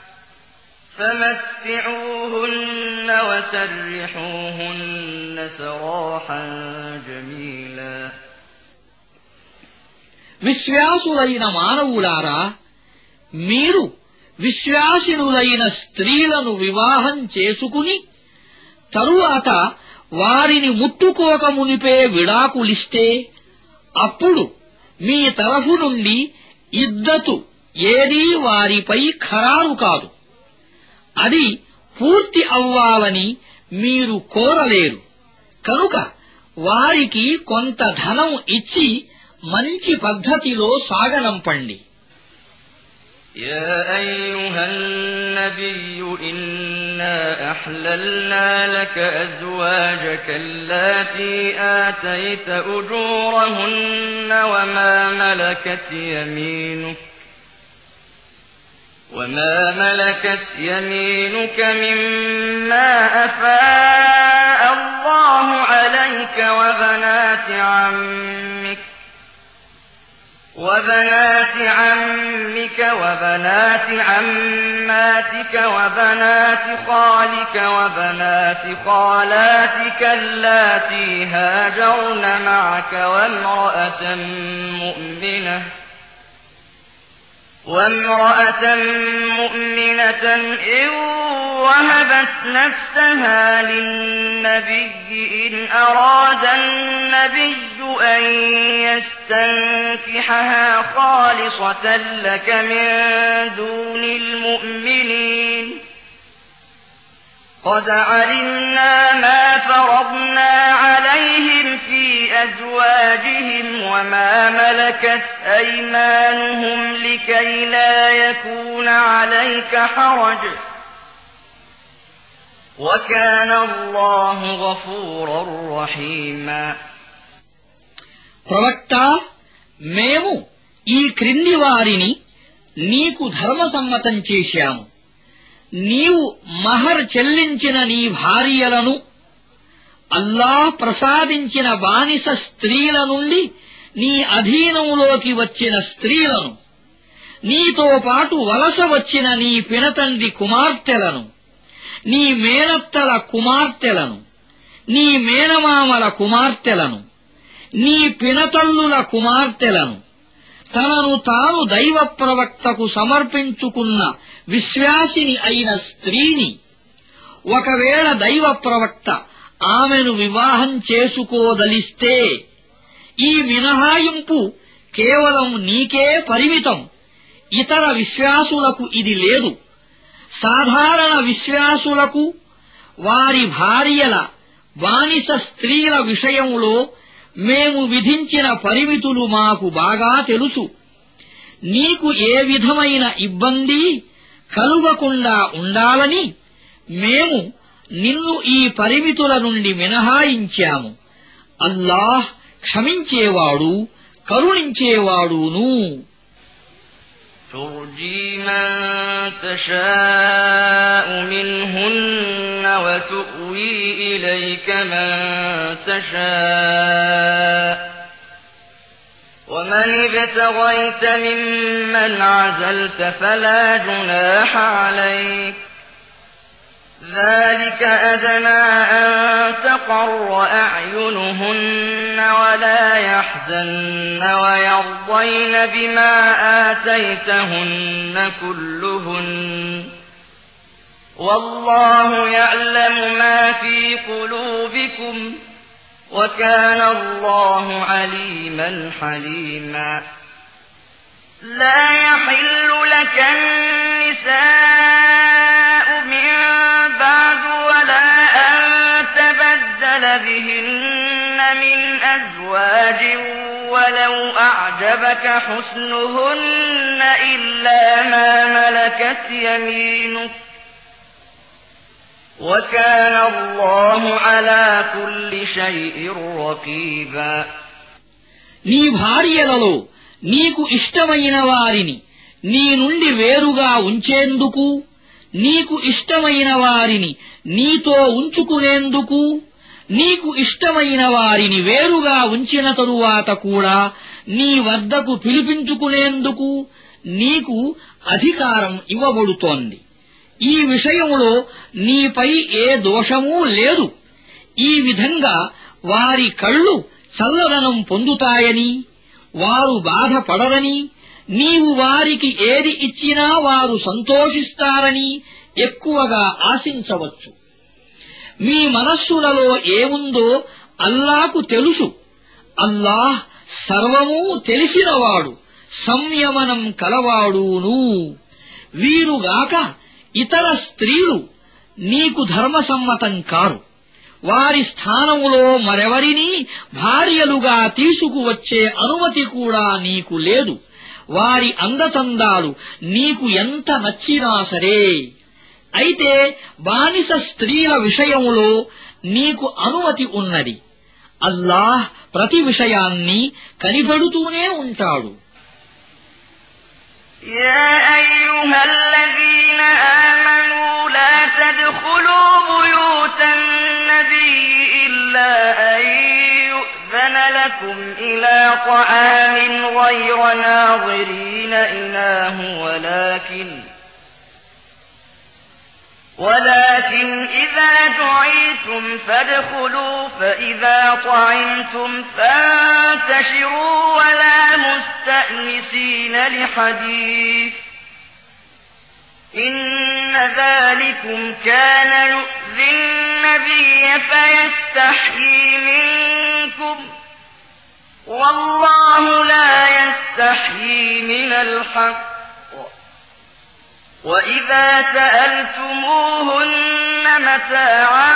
فمتعوهن وسرحوهن سراحا جميلا. విశ్వాసులైన మానవులారా, మీరు విశ్వాసినులైన స్త్రీలను వివాహం చేసుకుని తరువాత వారిని ముట్టుకోకమునిపే విడాకులిస్తే అప్పుడు మీ తరఫు నుండి ఇద్దతు ఏదీ వారిపై ఖరారు కాదు. అది పూర్తి అవ్వాలని మీరు కోరలేరు. కనుక వారికి కొంత ధనం ఇచ్చి మంచి పద్ధతిలో సాగనంపండి. يا أيها النبي إنا أحللنا لك أزواجك اللاتي آتيت أجورهن وما ملكت يمينك مما أفاء الله عليك وبنات عمك وبنات عماتك وبنات خالك وبنات خالاتك اللاتي هاجرن معك وامرأة مؤمنة إن وهبت نفسها للنبي إن أراد النبي أن يستنكحها خالصة لك من دون المؤمنين قد علمنا ما فرضنا عليهم في أزواجهم وما ملكت أيمانهم لكي لا يكون عليك حرج وكان الله غفورا رحيما. ప్రవక్త, మేము ఈ క్రింది వారిని నీకు ధర్మసమ్మతం చేశాము. నీవు మహర్ చెల్లించిన నీ భార్యలను, అల్లాహ్ ప్రసాదించిన బానిస స్త్రీల నుండి నీ అధీనంలోకి వచ్చిన స్త్రీలను, నీతో పాటు వలస వచ్చిన నీ పినతండ్రి కుమార్తెలను, నీ మేనత్తల కుమార్తెలను, నీ మేనమామల కుమార్తెలను, నీ పినతల్లుల కుమార్తెలను, తనను తాను దైవ ప్రవక్తకు సమర్పించుకున్న విశ్వాసిని అయిన స్త్రీని, ఒకవేళ దైవ ప్రవక్త ఆమెను వివాహం చేసుకోదలిస్తే ఈ మినహాయింపు కేవలం నీకే పరిమితం. ఇతర విశ్వాసులకు ఇది లేదు. సాధారణ విశ్వాసులకు వారి భార్యల బానిస స్త్రీల విషయంలో మేము విధించిన పరిమితులు మాకు బాగా తెలుసు. నీకు ఏ విధమైన ఇబ్బంది కలుగకుండా ఉండాలని మేము నిన్ను ఈ పరిమితుల నుండి మినహాయించాము. అల్లాహ్ క్షమించేవాడు కరుణించేవాడును. ترجي من تشاء منهن وتؤوي إليك من تشاء ومن ابتغيت ممن عزلت فلا جناح عليك ذلك أدنى أن تقر أعينهن ولا يحزن ويرضين بما آتيتهن كلهن والله يعلم ما في قلوبكم وكان الله عليما حليما لا يحل لك النساء من بعد ولا أن تبدل بهن من أزواج ولو أعجبك حسنهن إلا ما ملكت يمينك وكان الله على كل شيء رقيبا నీ భార్యలలో నీకు ఇష్టమైన వారిని నీ నుండి వేరుగా ఉంచేందుకు, నీకు ఇష్టమైన వారిని నీతో ఉంచుకునేందుకు, నీకు ఇష్టమైన వారిని వేరుగా ఉంచిన తరువాత కూడా నీ వద్దకు పిలిపించుకునేందుకు నీకు అధికారం ఇవ్వబడుతోంది. ఈ విషయంలో నీపై ఏ దోషమూ లేదు. ఈ విధంగా వారి కళ్ళు చల్లదనం పొందుతాయని, వారు బాధపడరని, నీవు వారికి ఏది ఇచ్చినా వారు సంతోషిస్తారని ఎక్కువగా ఆశించవచ్చు. మీ మనస్సులలో ఏముందో అల్లాకు తెలుసు. అల్లాహ్ సర్వమూ తెలిసినవాడు, సంయమనం కలవాడును. వీరుగాక ఇతర స్త్రీలు నీకు ధర్మసమ్మతం కారు. వారి స్థానంలో మరెవరినీ భార్యలుగా తీసుకువచ్చే అనుమతి కూడా నీకు లేదు. వారి అందచందాలు నీకు ఎంత నచ్చినా సరే. అయితే బానిస స్త్రీల విషయంలో నీకు అనుమతి ఉన్నది. అల్లాహ్ ప్రతి విషయాన్ని కనిపెడుతూనే ఉంటాడు. يا أيها الذين آمنوا لا تدخلوا بيوت النبي إلا أن يؤذن لكم إلى طعام غير ناظرين إناه ولكن إذا دعيتم فادخلوا فإذا طعمتم فانتشروا ولا مستأنسين لحديث إن ذلكم كان يؤذي النبي فيستحيي منكم والله لا يستحيي من الحق وإذا سألتموهن متاعا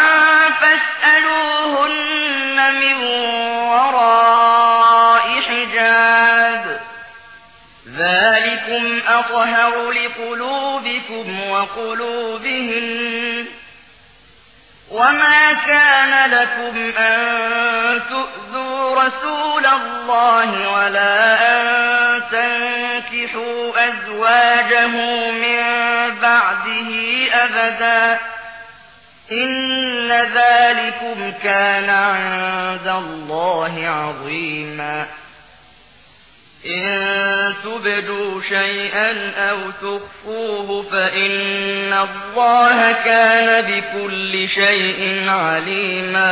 فاسألوهن من وراء حجاب ذلكم أطهر لقلوبكم وقلوبهن وما كان لكم أن تؤذوا رسول الله ولا أن تنكحوا أزواجه من بعده أبدا إن ذلكم كان عند الله عظيما إن تبدوا شيئا أو تخفوه فإن الله كان بكل شيء عليما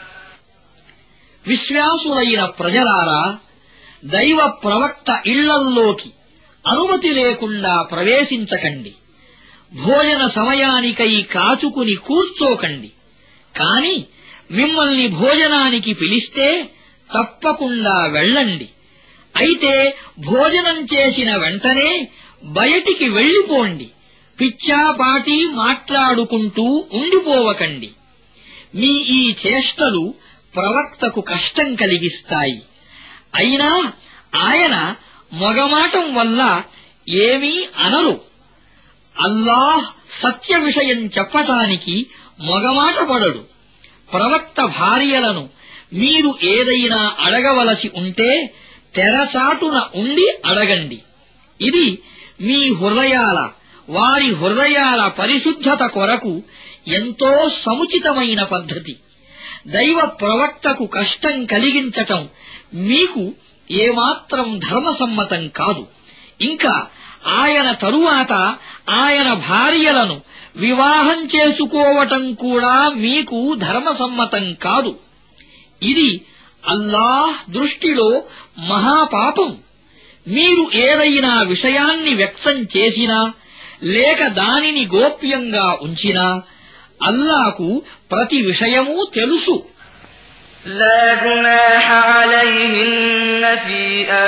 విశ్వాసులైన ప్రజలారా, దైవ ప్రవక్త ఇళ్లల్లోకి అనుమతి లేకుండా ప్రవేశించకండి. భోజన సమయానికై కాచుకుని కూర్చోకండి. కాని మిమ్మల్ని భోజనానికి పిలిస్తే తప్పకుండా వెళ్ళండి. అయితే భోజనం చేసిన వెంటనే బయటికి వెళ్ళిపోండి. పిచ్చాపాటి మాట్లాడుకుంటూ ఉండిపోవకండి. మీ ఈ చేష్టలు ప్రవక్తకు కష్టం కలిగిస్తాయి. అయినా ఆయన మొగమాటం వల్ల ఏమీ అనరు. అల్లాహ్ సత్య విషయం చెప్పటానికి మొగమాట పడడు. ప్రవక్త భార్యలను మీరు ఏదైనా అడగవలసి ఉంటే తెరచాటున ఉండి అడగండి. ఇది మీ వారి హృదయాల పరిశుద్ధత కొరకు ఎంతో సముచితమైన పద్ధతి. దైవ ప్రవక్తకు కష్టం కలిగించటం మీకు ఏమాత్రం ధర్మసమ్మతం కాదు. ఇంకా ఆయన తరువాత ఆయన భార్యలను వివాహం చేసుకోవటం కూడా మీకు ధర్మసమ్మతం కాదు. ఇది అల్లాహ్ దృష్టిలో మహాపాపం. మీరు ఏదైనా విషయాన్ని వ్యక్తం చేసినా లేక దానిని గోప్యంగా ఉంచినా అల్లాహకు ప్రతి విషయమూ తెలుసు. لا جناح عليهن في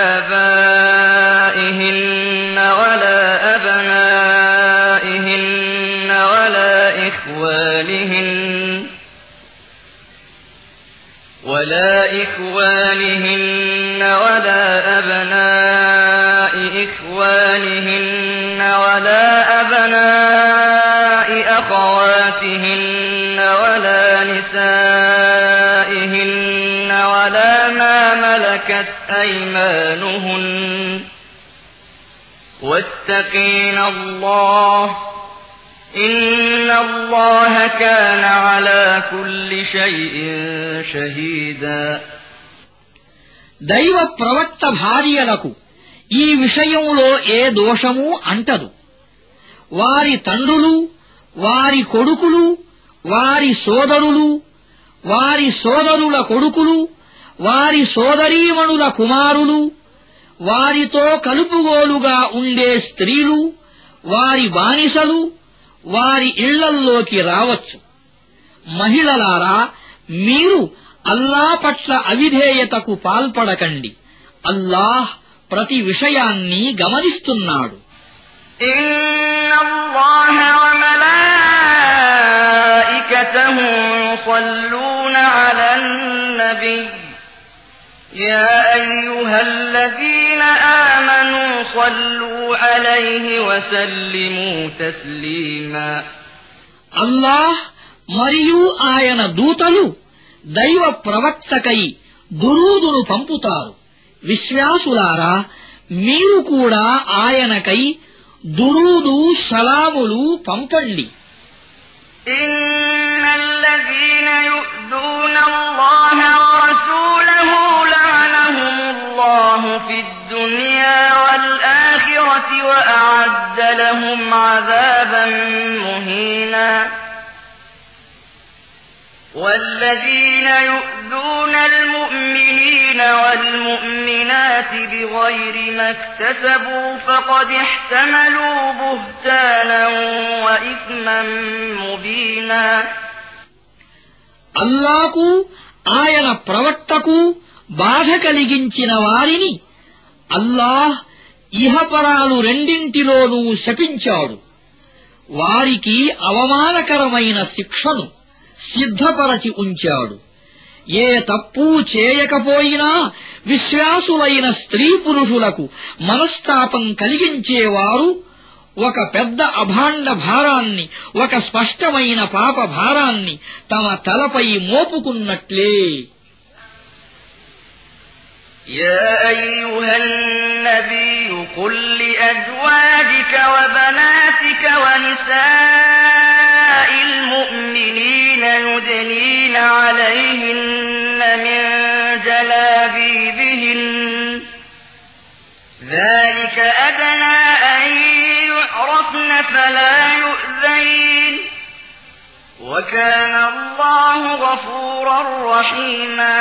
آبائهن ولا أبنائهن ولا إخوانهن ولا أبناء إخوانهن ولا أبناء أخواتهن ولا نسائهن ولا ما ملكت أيمانهن واتقين الله إن الله كان على كل شيء شهيدا. దైవ ప్రవక్త భార్యలకు ఈ విషయంలో ఏ దోషమూ అంటదు. వారి తండ్రులు, వారి కొడుకులు, వారి సోదరులు, వారి సోదరుల కొడుకులు, వారి సోదరీమణుల కుమారులు, వారితో కలుపుగోలుగా ఉండే స్త్రీలు, వారి బానిసలు వారి ఇళ్లల్లోకి రావచ్చు. మహిళలారా, మీరు అల్లాహ్ పట్ల అవిధేయతకు పాల్పడకండి. అల్లాహ్ ప్రతి విషయాన్ని గమనిస్తున్నాడు. إن الله وملائكته يصلون على النبي يا أيها الذين آمنوا صلوا عليه وسلموا تسليما. అల్లాహ్ మరియు ఆయన దూతలు దైవ ప్రవక్తకై దురూదును పంపుతారు. విశ్వాసులారా, మీరు కూడా ఆయనకై దురూదు సలాములు పంపండి. إن الذين يؤذون الله ورسوله لعنهم الله في الدنيا والآخرة وأعد لهم عذابا مهينا. والذين يؤذون المؤمنين والمؤمنات بغير ما اكتسبوا فقد احتملوا بهتانا وإثما مبينا. అల్లాకు ఆయన ప్రవక్తకు బాధ కలిగించిన వారిని అల్లాహ్ ఇహపరాలు రెండింటిలోనూ శపించాడు. వారికి అవమానకరమైన శిక్షను సిద్ధపరచి ఉంచాడు. ఏ తప్పు చేయకపోయినా విశ్వాసులైన స్త్రీ పురుషులకు మనస్తాపం కలిగించేవారు ఒక పెద్ద అభాండ భారాన్ని, ఒక స్పష్టమైన పాప భారాన్ని తమ తలపై మోపుకున్నట్లే. يا أيها النبي قل لأزواجك وبناتك ونساء المؤمنين يدنين عليهن من جلابيبهن ذلك أدنى أن يعرفن فلا يؤذين وكان الله غفورا رحيما.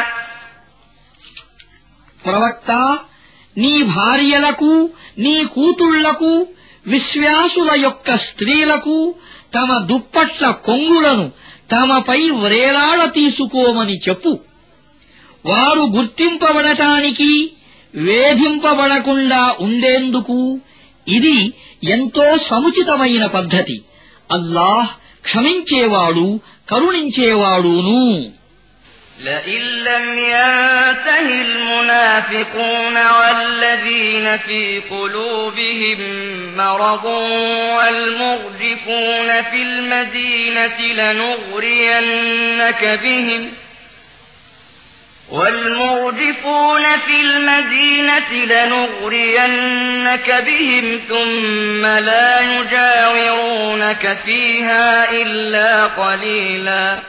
ప్రవక్త, నీ భార్యలకు, నీ కూతుళ్లకు, విశ్వాసుల యొక్క స్త్రీలకు తమ దుప్పట్ల కొంగులను తమపై వ్రేలాడ తీసుకోమని చెప్పు. వారు గుర్తింపబడటానికి, వేధింపబడకుండా ఉండేందుకు ఇది ఎంతో సముచితమైన పద్ధతి. అల్లాహ్ క్షమించేవాడు, కరుణించేవాడును. لئن لم ينته المنافقون والذين في قلوبهم مرض والمرجفون في المدينة لنغرينك بهم ثم لا يجاورونك فيها إلا قليلا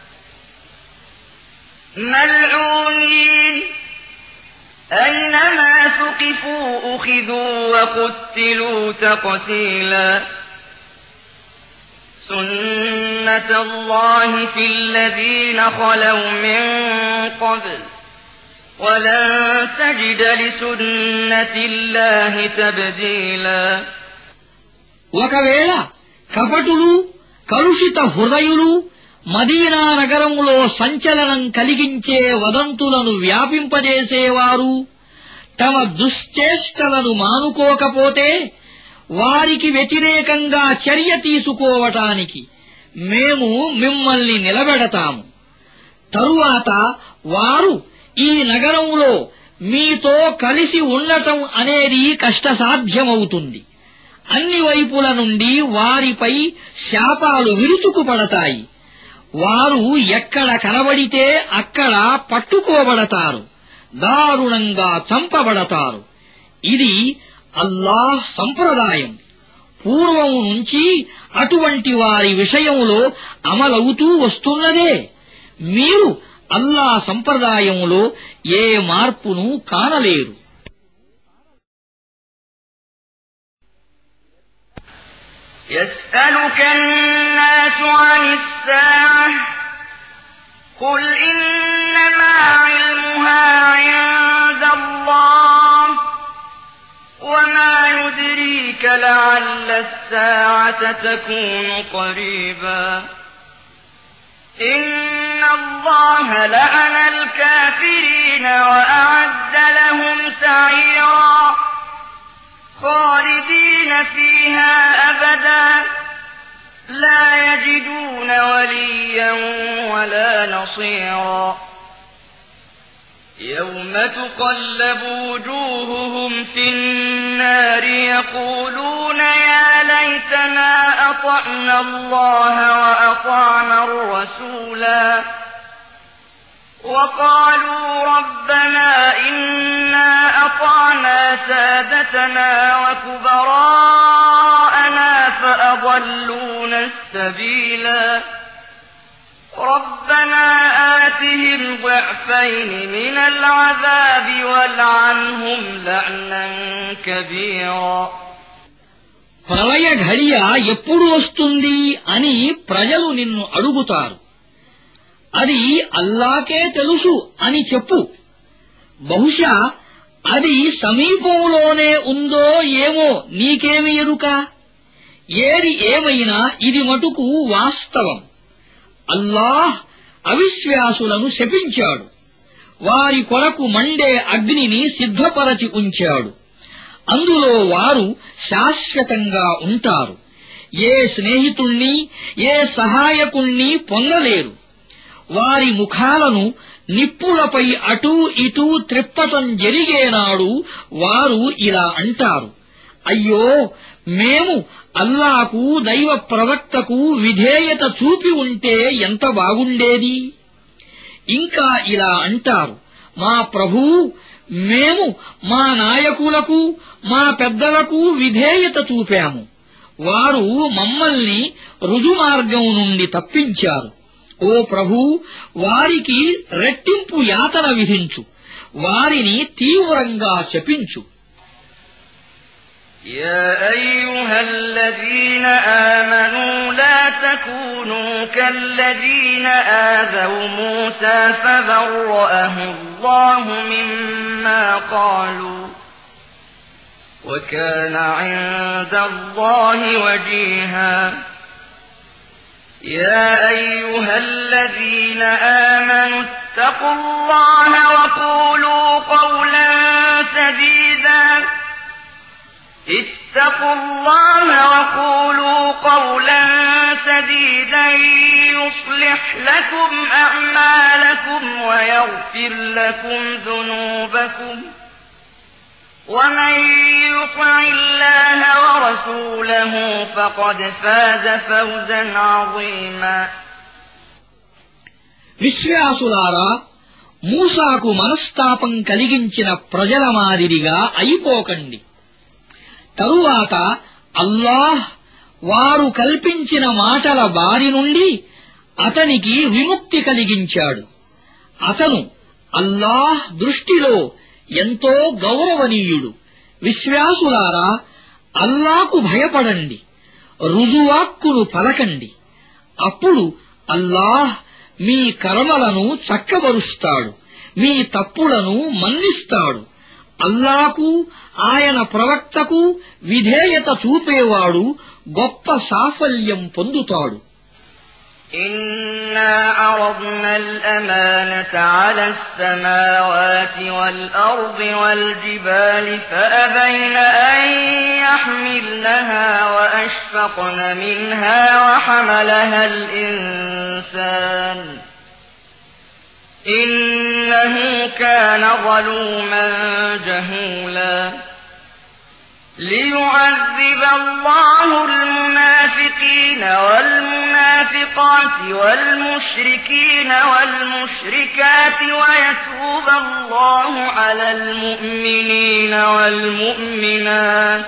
ملعونين أينما ثقفوا أخذوا وقتلوا تقتيلا سنة الله في الذين خلوا من قبل ولن تجد لسنة الله تبديلا ఒకవేళ కపటులు కలుషిత హృదయులు మదీనా నగరములో సంచలనం కలిగించే వదంతులను వ్యాపింపజేసేవారు తమ దుశ్చేష్టలను మానుకోకపోతే వారికి వ్యతిరేకంగా చర్య తీసుకోవటానికి మేము మిమ్మల్ని నిలబెడతాము. తరువాత వారు ఈ నగరంలో మీతో కలిసి ఉండటం అనేది కష్టసాధ్యమవుతుంది. అన్ని వైపుల నుండి వారిపై శాపాలు విరుచుకుపడతాయి. వారు ఎక్కడ కనబడితే అక్కడ పట్టుకోబడతారు, దారుణంగా చంపబడతారు. ఇది అల్లాహ్ సంప్రదాయం. పూర్వం నుంచి అటువంటి వారి విషయంలో అమలవుతూ వస్తున్నదే. మీరు అల్లాహ్ సంప్రదాయంలో ఏ మార్పును కానలేరు. يسألك الناس عن الساعة قل إنما علمها عند الله وما يدريك لعل الساعة تكون قريبا إن الله لعن الكافرين وأعد لهم سعيرا خالدين فيها أبدا لا يجدون وليا ولا نصيرا يوم تقلب وجوههم في النار يقولون يا ليتنا أطعنا الله وأطعنا الرسولا وقالوا ربنا إنا أطعنا سادتنا وكبراءنا فأضلونا السبيلا ربنا آتهم ضعفين من العذاب والعنهم لعنا كبيرا ప్రళయ ఘడియ ఎప్పుడు వస్తుంది అని ప్రజలు నిన్ను అడుగుతారు. అది అల్లాకే తెలుసు అని చెప్పు. బహుశా అది సమీపంలోనే ఉందో ఏమో నీకేమి ఎరుక. ఏది ఏమైనా ఇది మటుకు వాస్తవం. అల్లాహ్ అవిశ్వాసులను శపించాడు. వారి కొరకు మండే అగ్నిని సిద్ధపరచి ఉంచాడు. అందులో వారు శాశ్వతంగా ఉంటారు. ఏ స్నేహితుణ్ణి ఏ సహాయకుణ్ణి పొందలేరు. వారి ముఖాలను నిప్పులపై అటూ ఇటూ త్రిప్పటం జరిగేనాడు వారు ఇలా అంటారు, అయ్యో మేము అల్లాకు దైవ ప్రవక్తకు విధేయత చూపి ఉంటే ఎంత బాగుండేది. ఇంకా ఇలా అంటారు, మా ప్రభూ, మేము మా నాయకులకు మా పెద్దలకు విధేయత చూపాము. వారు మమ్మల్ని రుజుమార్గం నుండి తప్పించారు. ఓ ప్రభూ, వారికి రెట్టింపు యాతన విధించు, వారిని తీవ్రంగా శపించు. يا أيها الذين آمنوا لا تكونوا كالذين آذوا موسى فبرأه الله مما قالوا وكان عند الله وجيها يا أيها الذين آمنوا اتقوا الله وقولوا قولا سديدا اتقوا الله وقولوا قولا سديدا يصلح لكم أعمالكم ويغفر لكم ذنوبكم ومن يطع الله ورسوله فقد فاز فوزا عظيما. విశ్వాసులారా, మూసాకు మనస్తాపం కలిగించిన ప్రజల మాదిరిగా అయిపోకండి. తరువాత అల్లాహ్ వారు కల్పించిన మాటల బారి నుండి అతనికి విముక్తి కలిగించాడు. అతను అల్లాహ్ దృష్టిలో ఎంతో గౌరవనీయుడు. విశ్వాసులారా, అల్లాకు భయపడండి, రుజువాక్కును పలకండి. అప్పుడు అల్లాహ్ మీ కర్మలను చక్కబరుస్తాడు, మీ తప్పులను మన్నిస్తాడు. అల్లాకు, ఆయన ప్రవక్తకు విధేయత చూపేవాడు గొప్ప సాఫల్యం పొందుతాడు. إنا عرضنا الأمانة على السماوات والأرض والجبال فأبين أن يحملنها وأشفقن منها وحملها الإنسان إنه كان ظلوما جهولا. ليعذب الله المنافقين والمنافقات والمشركين والمشركات ويتوب الله على المؤمنين والمؤمنات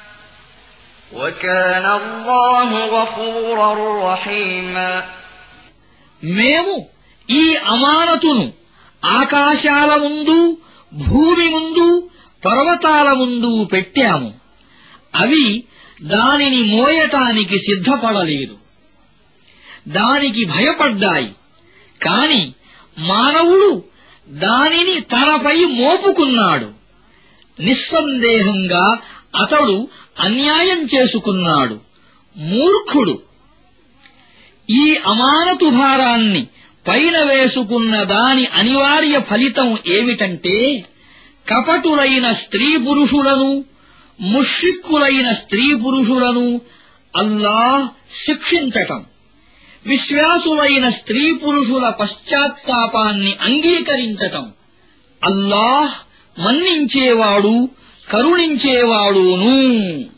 وكان الله غفورا رحيما. మేము ఈ అమానతును ఆకాశాల ముందు, భూమి ముందు, పర్వతాల ముందు పెట్టాము. అవి దానిని మోయటానికి సిద్ధపడలేదు, దానికి భయపడ్డాయి. కాని మానవుడు దానిని తనపై మోపుకున్నాడు. నిస్సందేహంగా అతడు అన్యాయం చేసుకున్నాడు, మూర్ఖుడు. ఈ అమానతు భారాన్ని పైన వేసుకున్న దాని అనివార్య ఫలితం ఏమిటంటే, కపటులైన స్త్రీ పురుషులను, ముష్రిక్కులైన స్త్రీ పురుషులను అల్లాహ్ శిక్షించటం. విశ్వాసులైన స్త్రీ పురుషుల పశ్చాత్తాపాన్ని అంగీకరించటం. అల్లాహ్ మన్నించేవాడు, కరుణించేవాడును.